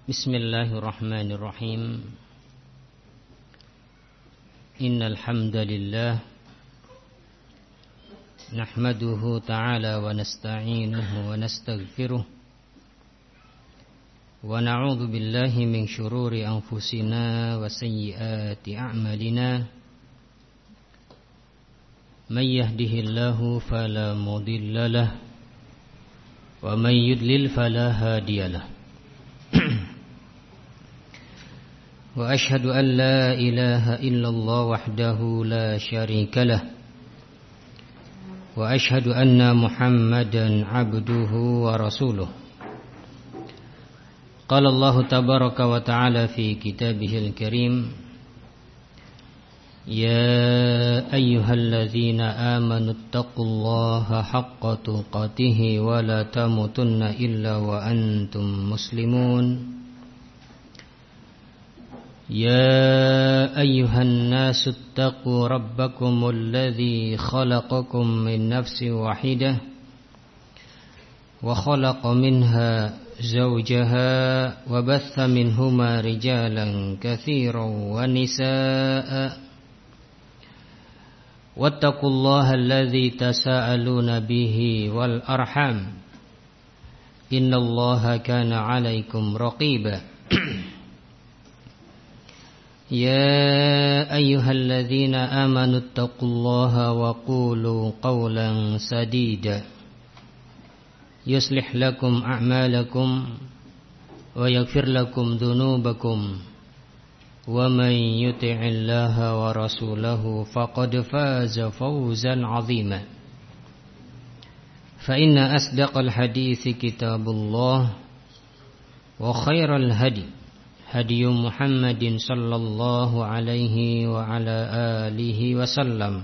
Bismillahirrahmanirrahim. Innal hamdalillah nahmaduhu ta'ala wa nasta'inuhu wa nastaghfiruh wa na'udzu billahi min shururi anfusina wa sayyiati a'malina. May yahdihillahu fala mudilla lahu wa may yudlil fala hadiyalah. Wa ashhadu an la ilaha illallah wahdahu la syarika lah wa ashhadu anna Muhammadan abduhu wa rasuluh. Qala Allah tabaraka wa ta'ala fi kitabihil karim, ya ayyuhalladzina amanu taqullaha haqqa tuqatih wa la tamutunna illa wa antum muslimun. يا أيها الناس اتقوا ربكم الذي خلقكم من نفس واحدة وخلق منها زوجها وبث منهما رجالا كثيرا ونساء واتقوا الله الذي تساءلون به والأرحام إن الله كان عليكم رقيبا. يا أيها الذين آمنوا اتقوا الله وقولوا قولا سديدا يصلح لكم أعمالكم ويغفر لكم ذنوبكم ومن يطع الله ورسوله فقد فاز فوزا عظيما. فإن أصدق الحديث كتاب الله وخير الهدي هدي محمد صلى الله عليه وعلى آله وسلم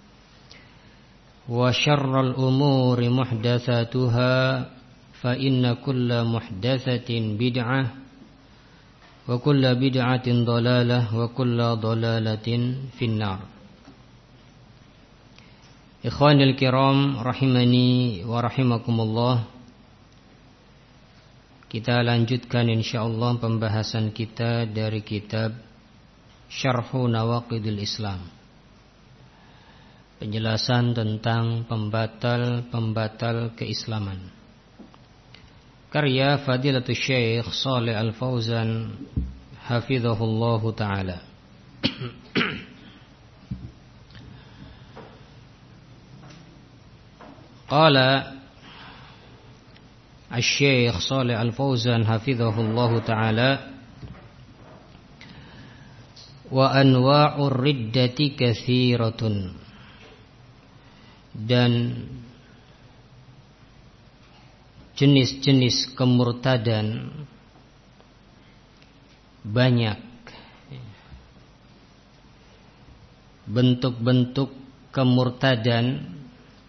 وشر الأمور محدثاتها فإن كل محدثة بدعة وكل بدعة ضلالة وكل ضلالة في النار. إخواني الكرام rahimani wa rahimakumullah. Kita lanjutkan insyaallah pembahasan kita dari kitab Syarhu Nawaqidil Islam, penjelasan tentang pembatal-pembatal keislaman, karya Fadilatul Syekh Shalih Al-Fauzan hafizahullahu ta'ala. Qala Al-Syekh Shalih Al-Fauzan hafizahullahu ta'ala, wa anwa'ur riddati katsiratun, dan jenis-jenis kemurtadan banyak, bentuk-bentuk kemurtadan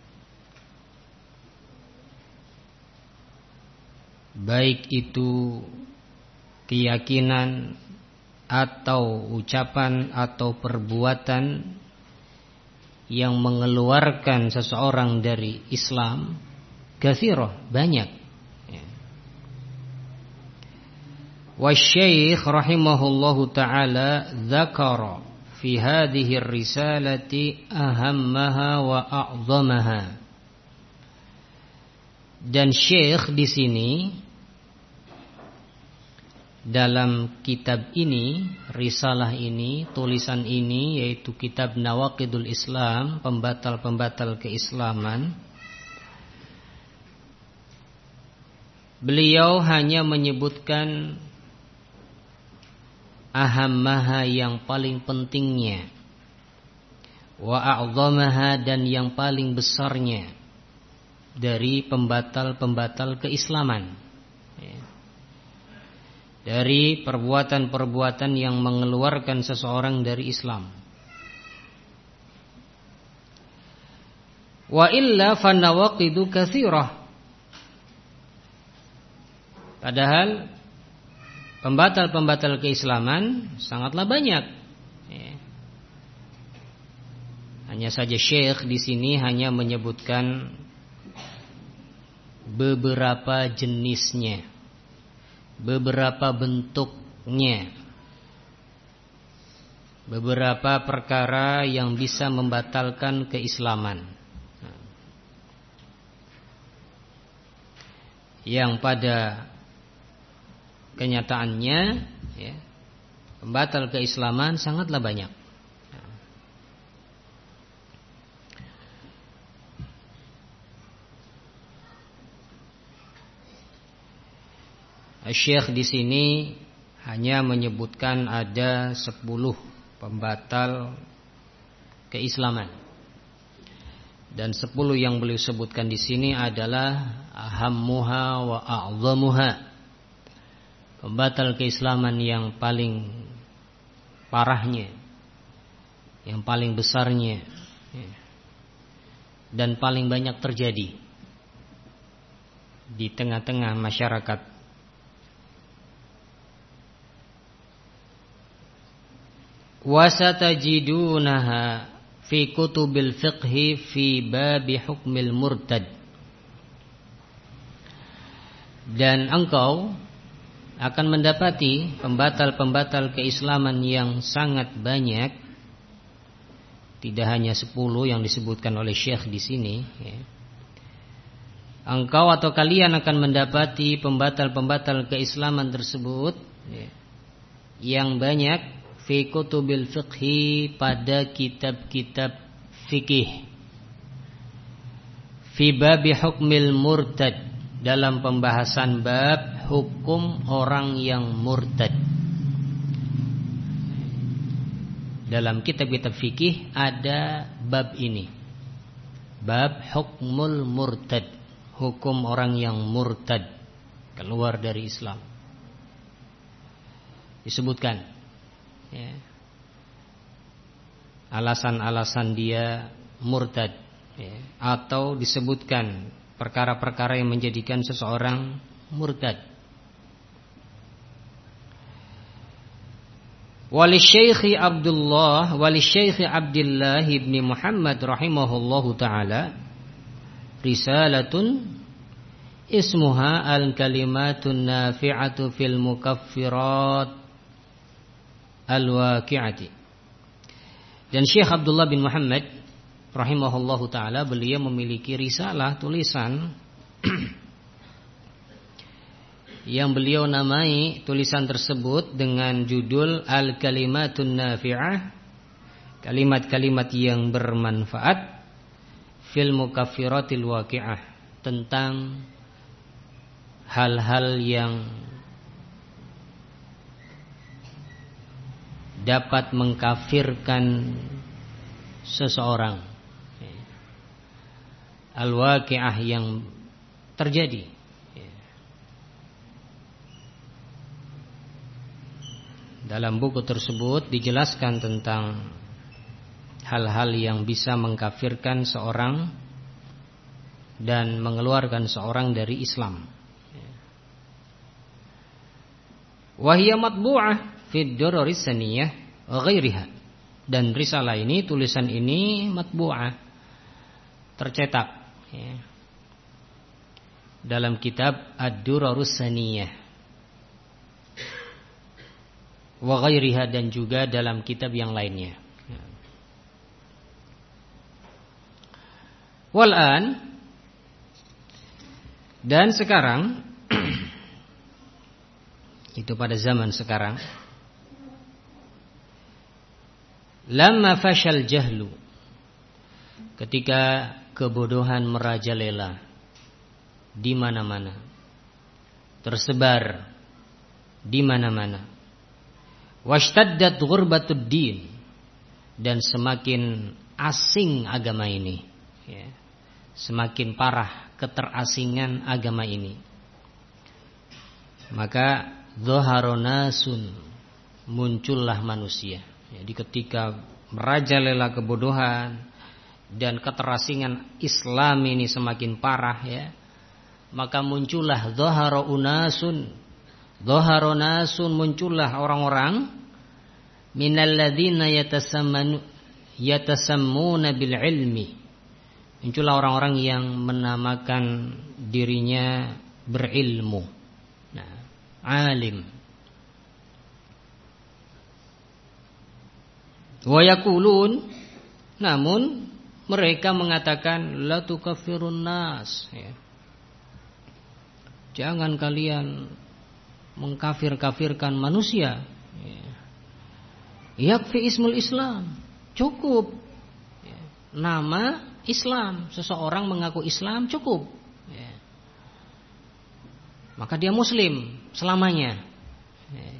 baik itu keyakinan atau ucapan atau perbuatan yang mengeluarkan seseorang dari Islam, katsirah, banyak. Wa Syekh rahimahullahu ta'ala dzakara fi hadhihi ar-risalati ahammaha wa a'zamaha. Dan Syekh di sini dalam kitab ini, risalah ini, tulisan ini, yaitu kitab Nawaqidul Islam, pembatal-pembatal keislaman, beliau hanya menyebutkan ahammaha, yang paling pentingnya, wa a'zamaha, dan yang paling besarnya dari pembatal-pembatal keislaman, dari perbuatan-perbuatan yang mengeluarkan seseorang dari Islam. Wa illa fanawaqidu katsirah. Padahal pembatal-pembatal keislaman sangatlah banyak. Hanya saja Syekh di sini hanya menyebutkan beberapa jenisnya, beberapa bentuknya, beberapa perkara yang bisa membatalkan keislaman, yang pada kenyataannya ya, pembatal keislaman sangatlah banyak. Syekh di sini hanya menyebutkan ada 10 pembatal keislaman. Dan 10 yang beliau sebutkan di sini adalah ahammuha wa a'zamuha. Pembatal keislaman yang paling parahnya, yang paling besarnya, dan paling banyak terjadi di tengah-tengah masyarakat. Wasatajidunaha fi kutubil fiqhi fi babi hukmil murtad. Dan engkau akan mendapati pembatal-pembatal keislaman yang sangat banyak, tidak hanya 10 yang disebutkan oleh Syekh di sini ya. Engkau atau kalian akan mendapati pembatal-pembatal keislaman tersebut ya, yang banyak fi kutubil fiqhi, pada kitab-kitab fikih, fi babi hukmil murtad, dalam pembahasan bab hukum orang yang murtad. Dalam kitab-kitab fikih ada bab ini, bab hukmul murtad, hukum orang yang murtad, keluar dari Islam. Disebutkan ya, alasan-alasan dia murtad ya, atau disebutkan perkara-perkara yang menjadikan seseorang murtad. Walisyaikhi Abdullah ibn Muhammad rahimahullahu ta'ala risalatun ismuha al-kalimatun nafi'atu fil mukaffirat al-waqi'ati. Dan Syekh Abdullah bin Muhammad rahimahullahu ta'ala, beliau memiliki risalah, tulisan yang beliau namai tulisan tersebut dengan judul Al-Kalimatun Nafi'ah, kalimat-kalimat yang bermanfaat fil mukaffiratil waqi'ah, tentang hal-hal yang dapat mengkafirkan seseorang, al-waqi'ah, yang terjadi. Dalam buku tersebut dijelaskan tentang hal-hal yang bisa mengkafirkan seorang dan mengeluarkan seorang dari Islam. Wahiyya matbu'ah fi Duraris Saniyah wa ghairiha. Dan risalah ini, tulisan ini matbu'ah, tercetak ya, dalam kitab Ad-Durarus Saniyah wa ghairiha, dan juga dalam kitab yang lainnya. Wal'an, dan sekarang itu pada zaman sekarang, lamma fashal jahlu, ketika kebodohan merajalela di mana-mana, tersebar di mana-mana, washtaddat ghurbatud din, dan semakin asing agama ini ya, semakin parah keterasingan agama ini, maka dhaharonasun, muncullah manusia. Jadi ketika merajalela kebodohan dan keterasingan Islam ini semakin parah ya, maka muncullah dhaharonasun, muncullah orang-orang minalladzina yatasammuna bil ilmi, muncullah orang-orang yang menamakan dirinya berilmu. Nah, alim. Wa yaqulun, namun mereka mengatakan la tukaffirun nas, ya. Jangan kalian mengkafir-kafirkan manusia, ya. Yakfi ismul Islam, cukup, ya. Nama Islam, seseorang mengaku Islam cukup, ya. Maka dia muslim selamanya, ya.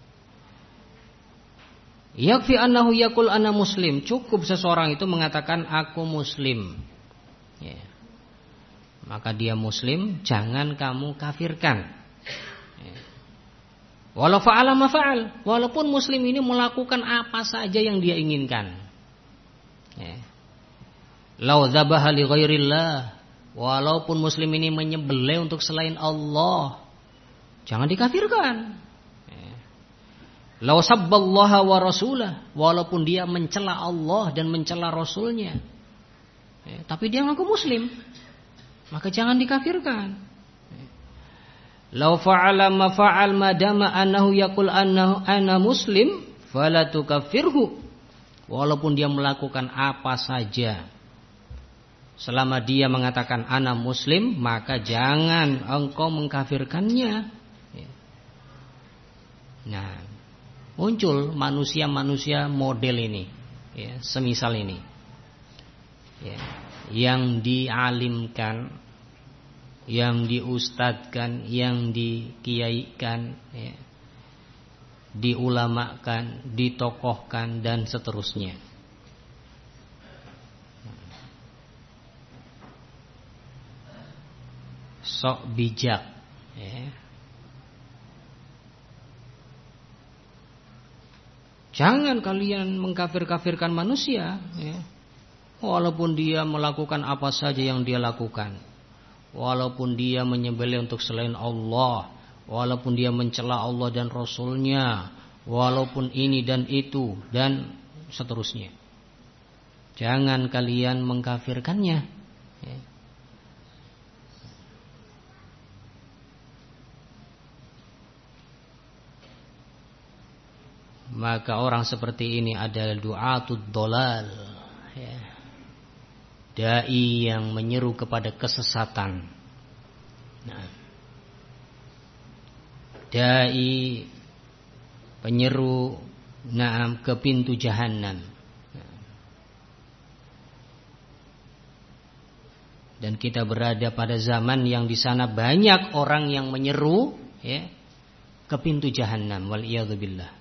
Yakfi annahu yaqul ana muslim, cukup seseorang itu mengatakan aku muslim, ya. Maka dia muslim, jangan kamu kafirkan, ya. Walau fa'ala ma fa'al, walaupun muslim ini melakukan apa saja yang dia inginkan, ya. Lau dzabaha li ghairillah, walaupun muslim ini menyembelih untuk selain Allah, jangan dikafirkan. Lau sabballaha wa rasulah, walaupun dia mencela Allah dan mencela Rasulnya, ya, tapi dia ngaku muslim, maka jangan dikafirkan. Lau fa'ala ma fa'al madama annahu yaqul annahu ana muslim fala tukaffirhu, walaupun dia melakukan apa saja selama dia mengatakan ana muslim, maka jangan engkau mengkafirkannya. Nah, muncul manusia-manusia model ini, ya, semisal ini, ya, yang dialimkan, yang diustadkan, yang dikiaikan, ya, diulamakan, ditokohkan dan seterusnya. Sok bijak, ya. Jangan kalian mengkafir-kafirkan manusia, ya. Walaupun dia melakukan apa saja yang dia lakukan, walaupun dia menyembelih untuk selain Allah, walaupun dia mencela Allah dan Rasulnya, walaupun ini dan itu dan seterusnya, jangan kalian mengkafirkannya, ya. Maka orang seperti ini adalah du'atud dolal, ya. Dai yang menyeru kepada kesesatan. Nah, dai penyeru ke pintu jahanam. Dan kita berada pada zaman yang di sana banyak orang yang menyeru, ya, ke pintu jahanam. Wal iyadzu billah.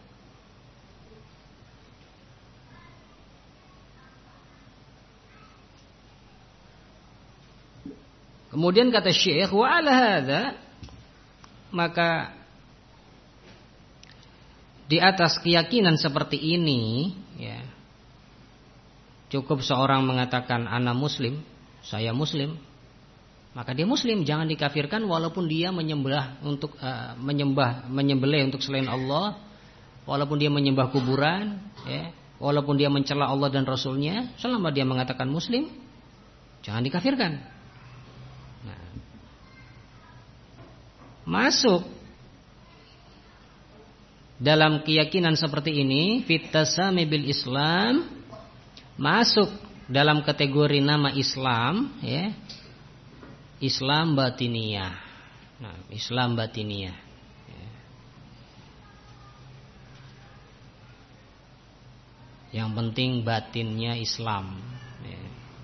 Kemudian kata Syekh, wa ala hadza, maka di atas keyakinan seperti ini, ya, cukup seorang mengatakan ana muslim, saya muslim, maka dia muslim, jangan dikafirkan walaupun dia menyembelih untuk selain Allah, walaupun dia menyembah kuburan, ya, walaupun dia mencela Allah dan Rasulnya, selama dia mengatakan muslim, jangan dikafirkan. Masuk dalam keyakinan seperti ini, fitasami bil Islam, masuk dalam kategori nama Islam, ya, Islam batiniyah. Nah, Islam batiniyah, ya. Yang penting batinnya Islam, ya.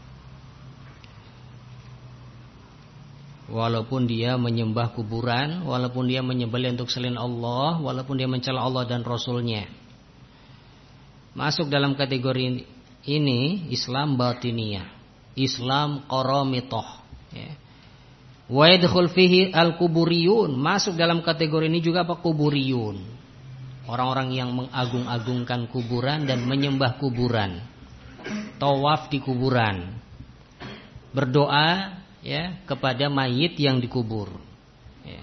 Walaupun dia menyembah kuburan, walaupun dia menyembelih untuk selain Allah, walaupun dia mencela Allah dan Rasulnya, masuk dalam kategori ini Islam batiniyah, Islam qaramitoh, ya. Wa yadkhul fihi al-kuburiyun, masuk dalam kategori ini juga apa? Kuburiyun, orang-orang yang mengagung-agungkan kuburan dan menyembah kuburan, tawaf di kuburan, berdoa, ya, kepada mayit yang dikubur, ya.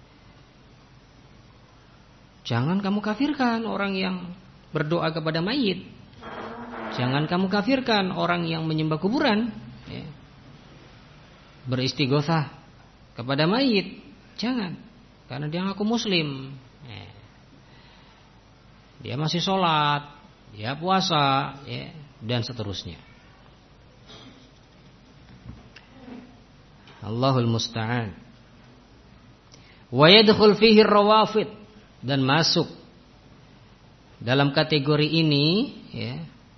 Jangan kamu kafirkan orang yang berdoa kepada mayit, jangan kamu kafirkan orang yang menyembah kuburan, ya, beristighosah kepada mayit, jangan. karena dia ngaku muslim. Dia masih sholat, dia puasa, ya, dan seterusnya. Allahul musta'an. Wa yadkhul fihi ar-rawafid, dan masuk dalam kategori ini, ya.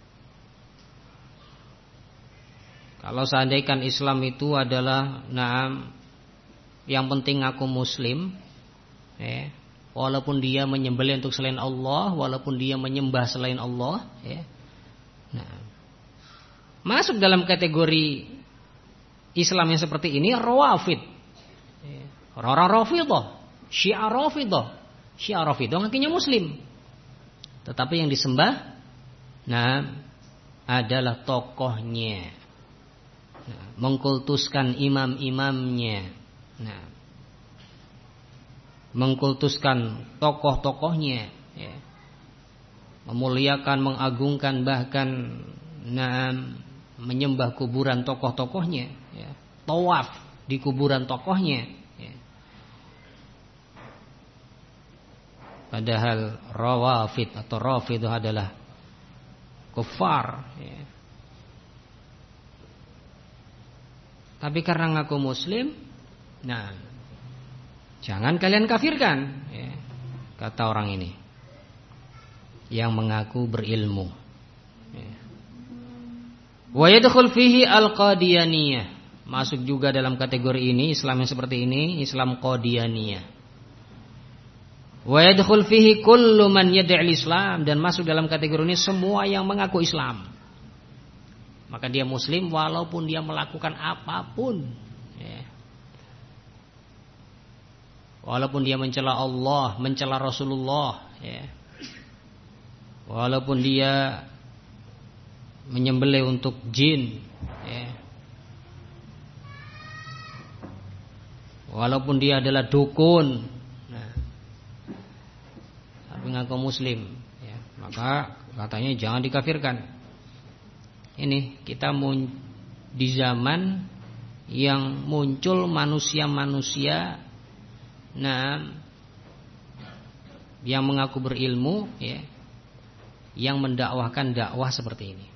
Kalau seandainya Islam itu adalah yang penting aku muslim, ya, walaupun dia menyembelih untuk selain Allah, walaupun dia menyembah selain Allah, ya. Nah, masuk dalam kategori Islam yang seperti ini Rawafid. Orang-orang Rafidah, Syiah Rafidah. Syiah Rafidah ngakinya muslim. Tetapi yang disembah adalah tokohnya. Mengkultuskan imam-imamnya. Mengkultuskan tokoh-tokohnya, ya. Memuliakan, mengagungkan, bahkan menyembah kuburan tokoh-tokohnya, ya. Tawaf di kuburan tokohnya, ya. Padahal Rawafid atau Rafid adalah kufar, ya. Tapi karena ngaku muslim, jangan kalian kafirkan, ya, kata orang ini yang mengaku berilmu. Wa yadkhul fihi al-Qadiyaniyah, masuk juga dalam kategori ini Islam yang seperti ini, Islam Qadiyaniyah. Wa yadkhul fihi kullu man yad'i Islam, dan masuk dalam kategori ini semua yang mengaku Islam. Maka dia muslim walaupun dia melakukan apapun, ya. Walaupun dia mencela Allah, mencela Rasulullah, ya. Walaupun dia menyembelih untuk jin, ya. Walaupun dia adalah dukun, tapi ngaku muslim, ya. Maka katanya jangan dikafirkan. Ini kita di zaman yang muncul manusia-manusia yang mengaku berilmu, ya, yang mendakwahkan dakwah seperti ini.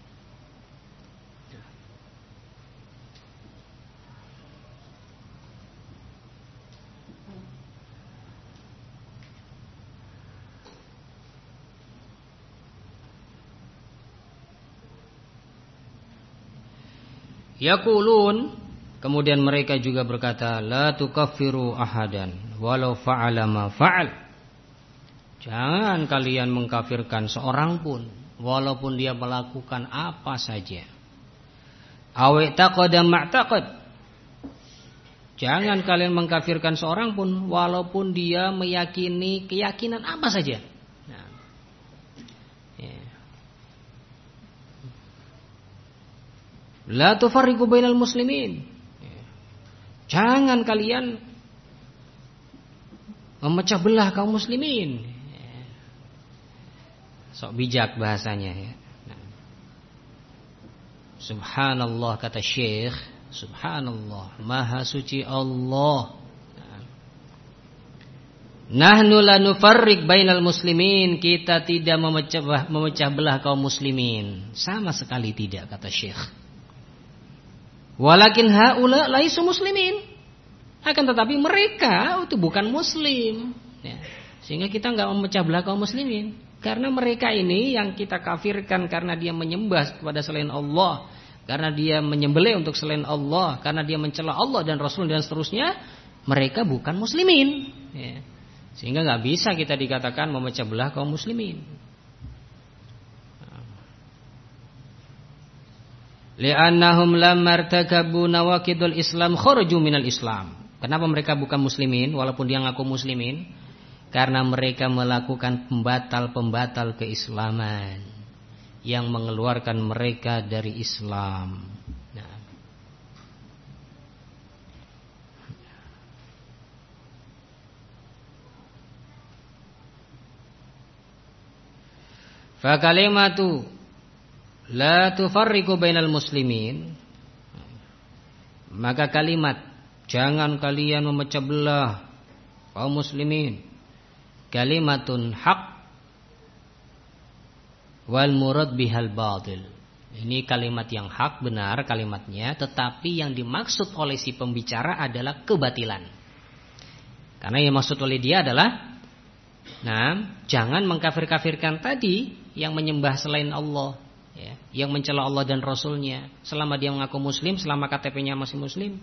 Yaqulun, kemudian mereka juga berkata, la tukaffiru ahadan walau fa'ala ma fa'al. Jangan kalian mengkafirkan seorang pun walaupun dia melakukan apa saja. Aw taqada ma'taqad. Jangan kalian mengkafirkan seorang pun walaupun dia meyakini keyakinan apa saja. La tufarriqu bainal muslimin. Jangan kalian memecah belah kaum muslimin. Sok bijak bahasanya, ya. Subhanallah, kata Syekh, subhanallah, maha suci Allah. Nahnu la nufarriq bainal muslimin, kita tidak memecah belah kaum muslimin, sama sekali tidak, kata Syekh. Walakin haula laisu muslimin, akan tetapi mereka itu bukan muslim, ya. Sehingga kita enggak memecah belah kaum muslimin, karena mereka ini yang kita kafirkan karena dia menyembah kepada selain Allah, karena dia menyembelih untuk selain Allah, karena dia mencela Allah dan Rasul dan seterusnya, mereka bukan muslimin, ya. Sehingga enggak bisa kita dikatakan memecah belah kaum muslimin. Li'annahum lamma irtakabu nawaqidul Islam kharaju minal Islam. Kenapa mereka bukan muslimin walaupun dia ngaku muslimin? Karena mereka melakukan pembatal-pembatal keislaman yang mengeluarkan mereka dari Islam. Fa kalimatu la tufarriqu bainal muslimin, maka kalimat jangan kalian memecah belah kaum muslimin, kalimatun haq wal murad bihal batil. Ini kalimat yang hak, benar kalimatnya, tetapi yang dimaksud oleh si pembicara adalah kebatilan. Karena yang maksud oleh dia adalah, jangan mengkafir-kafirkan tadi yang menyembah selain Allah, ya, yang mencela Allah dan Rasulnya, selama dia mengaku muslim, selama KTP-nya masih muslim.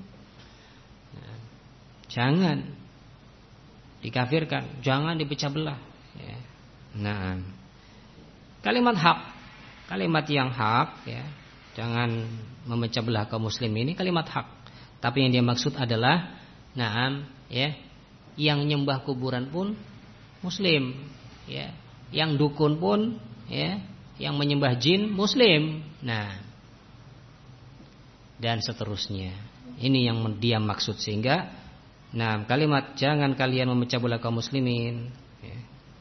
Jangan dikafirkan, jangan dipecah belah. Ya. Kalimat hak, kalimat yang hak, ya, jangan memecah belah kaum muslim, ini kalimat hak. Tapi yang dia maksud adalah, ya, yang nyembah kuburan pun muslim, ya, yang dukun pun, ya, yang menyembah jin muslim. Dan seterusnya. Ini yang dia maksud, sehingga kalimat jangan kalian memecah belah kaum muslimin, ya,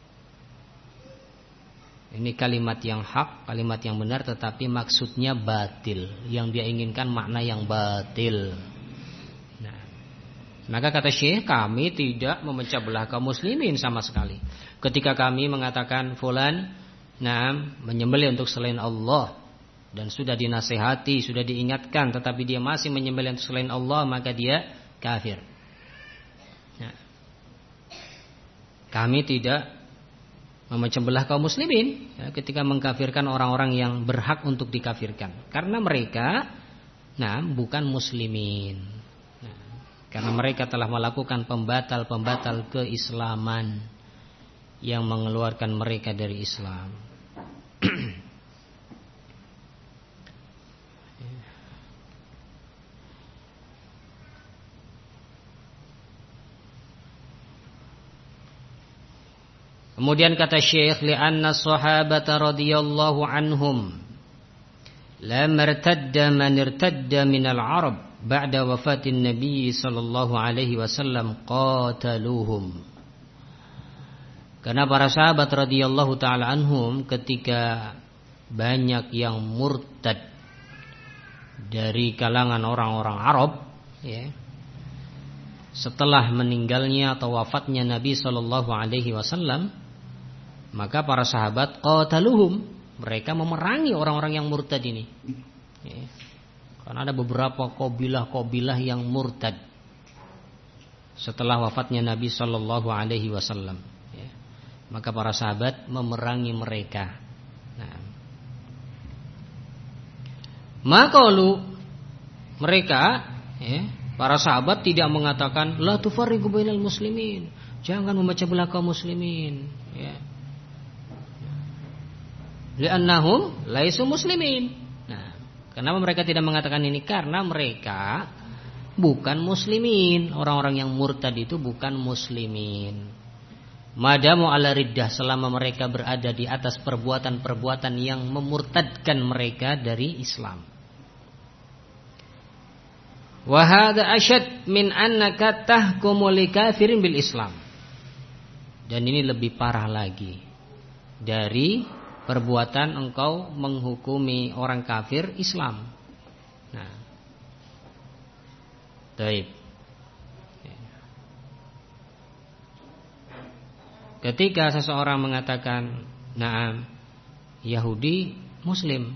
ini kalimat yang hak, kalimat yang benar, tetapi maksudnya batil. Yang dia inginkan makna yang batil. Maka kata Syekh, kami tidak memecah belah kaum muslimin sama sekali. Ketika kami mengatakan fulan menyembelih untuk selain Allah, dan sudah dinasihati, sudah diingatkan, tetapi dia masih menyembelih untuk selain Allah, maka dia kafir. Kami tidak memecah belah kaum muslimin, ya, ketika mengkafirkan orang-orang yang berhak untuk dikafirkan, karena mereka bukan muslimin, karena mereka telah melakukan pembatal-pembatal keislaman yang mengeluarkan mereka dari Islam. Kemudian kata Syekh, li'anna sahabata radhiyallahu anhum la martadda man irtadda minal Arab ba'da wafatin Nabi sallallahu alaihi wasallam qataluhum. Karena para sahabat radhiyallahu taala anhum, ketika banyak yang murtad dari kalangan orang-orang Arab, ya, setelah meninggalnya atau wafatnya Nabi sallallahu alaihi wasallam, maka para sahabat qataluhum, mereka memerangi orang-orang yang murtad ini. Ya. Karena ada beberapa kabilah-kabilah yang murtad setelah wafatnya Nabi sallallahu alaihi wasallam. Ya. Maka para sahabat memerangi mereka. Maka mereka, ya, para sahabat tidak mengatakan la tufarriqu bainal muslimin, jangan memecah belah kaum muslimin, ya. Li'annahum laisu muslimin. Kenapa mereka tidak mengatakan ini? Karena mereka bukan muslimin. Orang-orang yang murtad itu bukan muslimin. Madamu ala riddah, selama mereka berada di atas perbuatan-perbuatan yang memurtadkan mereka dari Islam. Wa hadza asyad min annaka tahkumu likafirin bil Islam. Dan ini lebih parah lagi dari perbuatan engkau menghukumi orang kafir Islam. Baik. Ketika seseorang mengatakan Yahudi Muslim,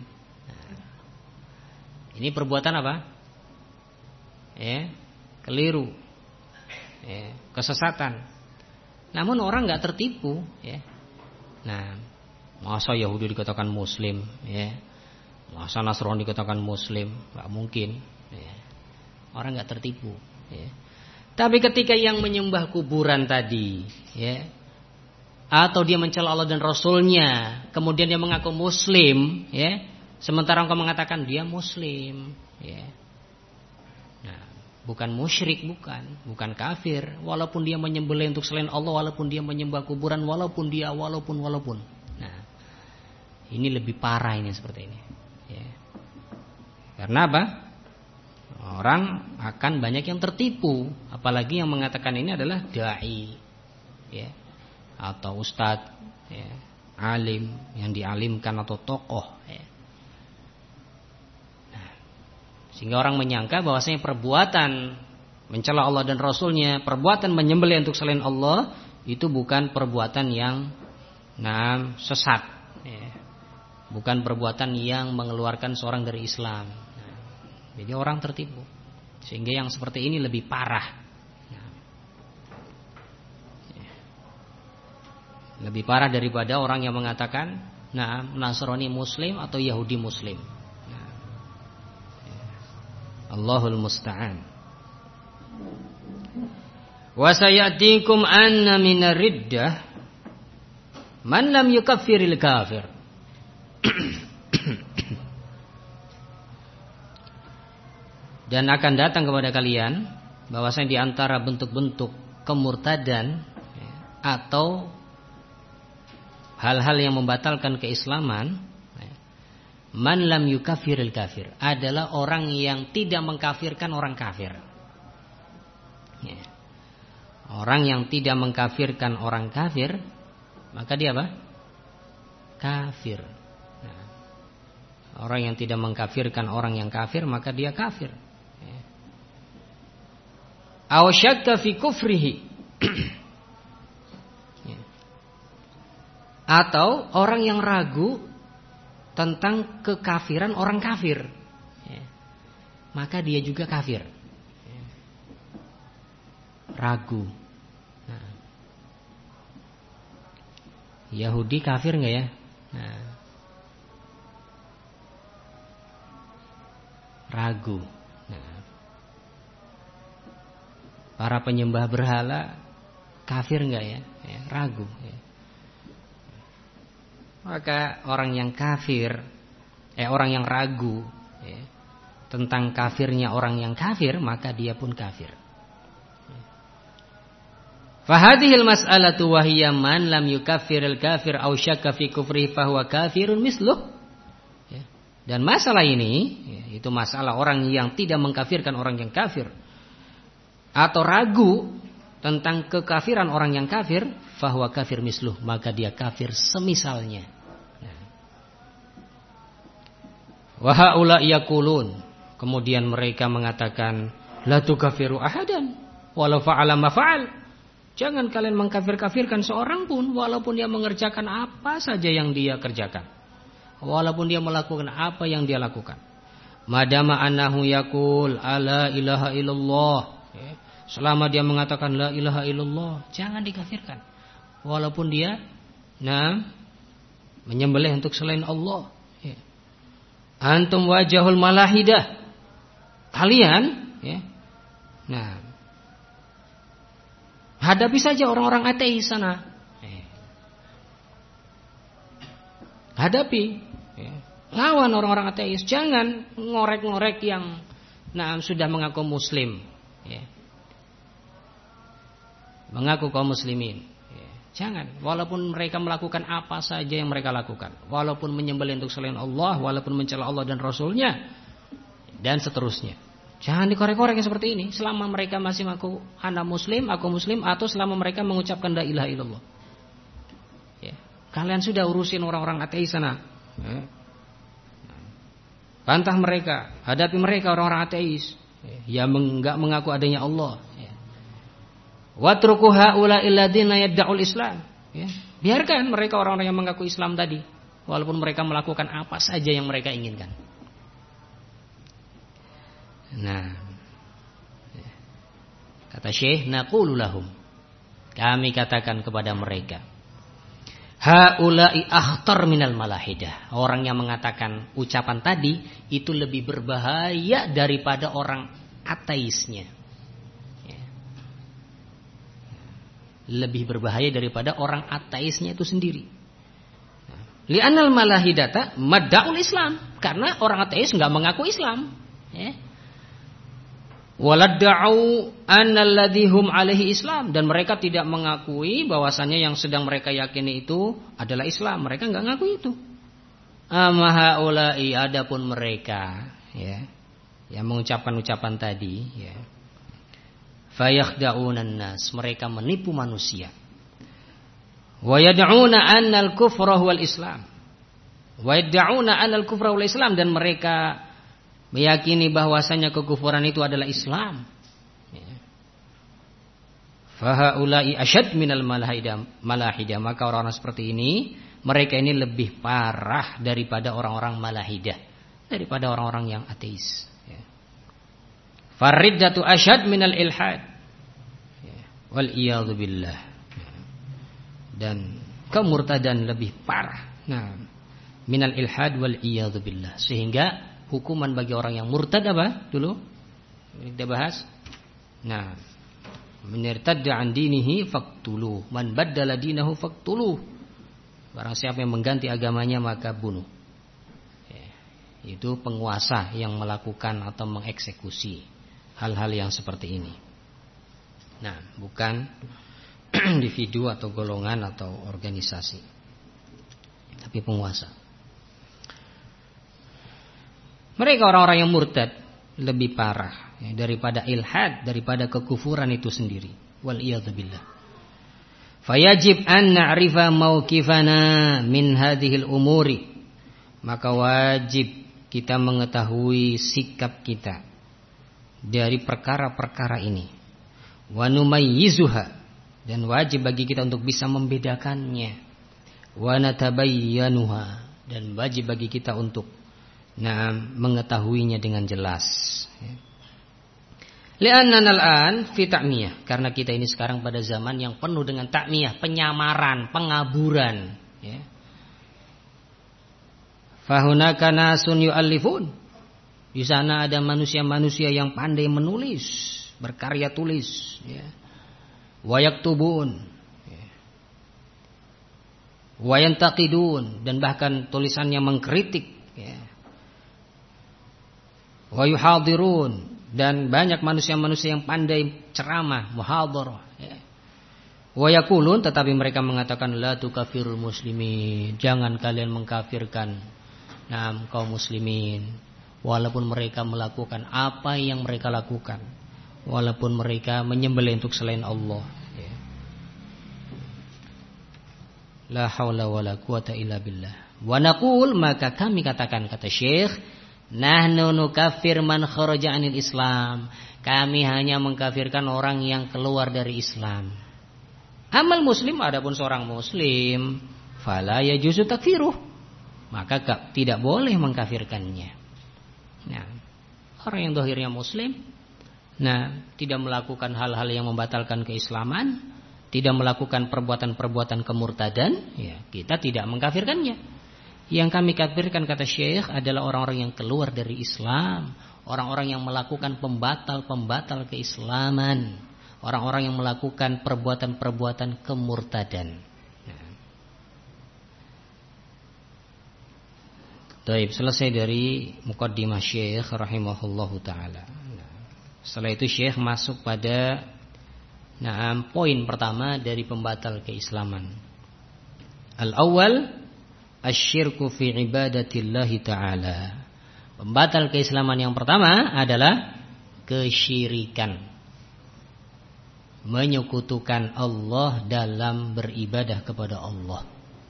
ini perbuatan apa? Ya, keliru, ya, kesesatan. Namun orang nggak tertipu, ya. Masa Yahudi dikatakan Muslim, ya? Masa Nasrani dikatakan Muslim? Nggak mungkin, ya. Orang nggak tertipu, ya. Tapi ketika yang menyembah kuburan tadi, ya, atau dia mencela Allah dan Rasulnya, kemudian dia mengaku Muslim, ya, sementara engkau mengatakan dia Muslim, ya. Bukan musyrik, bukan kafir, walaupun dia menyembelih untuk selain Allah, walaupun dia menyembah kuburan, walaupun. Ini lebih parah ini seperti ini, ya. Karena apa? Orang akan banyak yang tertipu, apalagi yang mengatakan ini adalah dai, ya, atau ustadz, ya, alim yang dialimkan atau tokoh, ya. Sehingga orang menyangka bahwasanya perbuatan mencela Allah dan Rasulnya, perbuatan menyembelih untuk selain Allah, itu bukan perbuatan yang sesat, ya. Bukan perbuatan yang mengeluarkan seorang dari Islam. Jadi orang tertipu, sehingga yang seperti ini lebih parah. Lebih parah daripada orang yang mengatakan Nasrani Muslim atau Yahudi Muslim. Allahul musta'an. Wa sayatikum anna minar riddah man lam yukaffiril kafir. Dan akan datang kepada kalian bahwasanya di antara bentuk-bentuk kemurtadan atau hal-hal yang membatalkan keislaman, man lam yukaffiril kafir, adalah orang yang tidak mengkafirkan orang kafir. Orang yang tidak mengkafirkan orang kafir, maka dia apa? Kafir. Orang yang tidak mengkafirkan orang yang kafir, maka dia kafir. Aw syakka fi kufrihi, atau orang yang ragu tentang kekafiran orang kafir, maka dia juga kafir. Ragu. Yahudi kafir nggak ya? Ragu. Para penyembah berhala kafir nggak ya? Ragu. Maka orang yang kafir, orang yang ragu tentang kafirnya orang yang kafir, maka dia pun kafir. Fahadhil mas'alatu wa hiya man lam yukaffiril kafir aw syakka fi kufrihi fa huwa kafirun misluh. Dan masalah ini, itu masalah orang yang tidak mengkafirkan orang yang kafir atau ragu tentang kekafiran orang yang kafir, fa huwa kafir misluh, maka dia kafir semisalnya. Wa haula yaqulun, kemudian mereka mengatakan la tukafiru ahadan walau fa'ala ma fa'al. Jangan kalian mengkafir-kafirkan seorang pun walaupun dia mengerjakan apa saja yang dia kerjakan, walaupun dia melakukan apa yang dia lakukan. Madama annahu yaqul ala ilaha illallah, selama dia mengatakan la ilaha illallah, jangan dikafirkan walaupun dia menyembelih untuk selain Allah. Antum wajahul malahidah, kalian hadapi saja orang-orang ateis sana. Hadapi, lawan orang-orang ateis. Jangan ngorek-ngorek yang sudah mengaku muslim, mengaku kaum muslimin. Jangan, walaupun mereka melakukan apa saja yang mereka lakukan, walaupun menyembelih untuk selain Allah, walaupun mencela Allah dan Rasulnya, dan seterusnya. Jangan dikorek-korek seperti ini. Selama mereka masih mengaku ana muslim, aku muslim, atau selama mereka mengucapkan la ilaha illallah. Kalian sudah urusin orang-orang ateis sana. Bantah mereka, hadapi mereka orang-orang ateis yang enggak mengaku adanya Allah. Watruku haula'il ladzina yad'ul Islam. Biarkan mereka orang-orang yang mengaku Islam tadi, walaupun mereka melakukan apa saja yang mereka inginkan. Kata Syekh, naqulu lahum, kami katakan kepada mereka, haula'i akhtar minal malahidah. Orang yang mengatakan ucapan tadi itu lebih berbahaya daripada orang ateisnya. Lebih berbahaya daripada orang ateisnya itu sendiri. Li'annal malahidata madda'ul Islam, karena orang ateis enggak mengaku Islam. Waladda'u annalladzi hum alaihi Islam, dan mereka tidak mengakui bahwasannya yang sedang mereka yakini itu adalah Islam. Mereka enggak ngaku itu. Amma haula'i, adapun mereka yang mengucapkan ucapan tadi, fayakhda'unan nas, mereka menipu manusia. Wa yad'una annal kufra huwal Islam. Wa yad'una annal kufra huwal Islam, dan mereka meyakini bahwasanya kekufuran itu adalah Islam. Fahaulai asyad minal malahidah. Maka orang-orang seperti ini, mereka ini lebih parah daripada orang-orang malahidah, daripada orang-orang yang ateis. Fariddatu asyad minal ilhad. Wal iyadzu billah. Dan kemurtadan lebih parah. Nah, minal ilhad wal iyadzu billah. Sehingga hukuman bagi orang yang murtad apa? Dulu kita bahas. Nah, man irtadda an dinihi faqtuluh, man baddala dinahu faqtuluh. Barang siapa yang mengganti agamanya maka bunuh. Itu penguasa yang melakukan atau mengeksekusi hal-hal yang seperti ini. Nah, bukan individu atau golongan atau organisasi, tapi penguasa. Mereka orang-orang yang murtad lebih parah daripada ilhad, daripada kekufuran itu sendiri. Wal iyadzubillah. Fayajib an na'rifa mauqifana min hadhil umuri. Maka wajib kita mengetahui sikap kita dari perkara-perkara ini. Wa numayyizuha, dan wajib bagi kita untuk bisa membedakannya. Wa natabayyanuha, dan wajib bagi kita untuk mengetahuinya dengan jelas. Li'annana al-an fi ta'miyah, karena kita ini sekarang pada zaman yang penuh dengan ta'miyah, penyamaran, pengaburan, ya. Fahunaka nasun yu'allifun. Di sana ada manusia-manusia yang pandai menulis, berkarya tulis, ya. Wa yaktubun, ya. Wa yantaqidun, dan bahkan tulisannya mengkritik, ya. Wa yuhadirun, dan banyak manusia-manusia yang pandai ceramah, muhadharah, ya. Wa yaqulun, tetapi mereka mengatakan la tukafirul muslimin, jangan kalian mengkafirkan kaum muslimin, walaupun mereka melakukan apa yang mereka lakukan, walaupun mereka menyembelih untuk selain Allah, ya. La haula wala quwata illa billah. Wa naqul, maka kami katakan, kata Syekh, nahnu nukaffir man kharaja 'anil Islam. Kami hanya mengkafirkan orang yang keluar dari Islam. Amal muslim, adapun seorang muslim, fala yajuzu takfiruh, maka tidak boleh mengkafirkannya. Nah, orang yang zahirnya muslim, tidak melakukan hal-hal yang membatalkan keislaman, tidak melakukan perbuatan-perbuatan kemurtadan, ya, kita tidak mengkafirkannya. Yang kami kafirkan, kata Syekh, adalah orang-orang yang keluar dari Islam, orang-orang yang melakukan pembatal-pembatal keislaman, orang-orang yang melakukan perbuatan-perbuatan kemurtadan. Baik, selesai dari muqaddimah Syekh rahimahullahu taala. Setelah itu Syekh masuk pada poin pertama dari pembatal keislaman. Al-awwal asyirku fi ibadatillahi ta'ala. Pembatal keislaman yang pertama adalah kesyirikan, menyekutukan Allah dalam beribadah kepada Allah.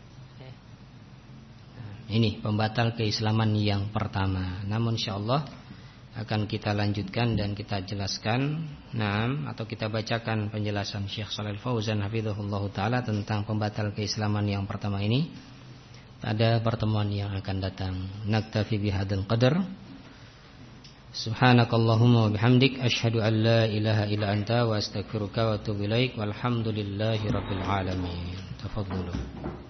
Ini pembatal keislaman yang pertama. Namun insyaallah akan kita lanjutkan dan kita jelaskan, atau kita bacakan penjelasan Syekh Shalal Fauzan hafizahullah taala tentang pembatal keislaman yang pertama ini pada pertemuan yang akan datang. Naktafi bihadzal qadar. Subhanakallahumma wa bihamdik asyhadu an la ilaha illa anta wa astaghfiruka wa atubu ilaik. Walhamdulillahirabbil alamin. Tafadhalu.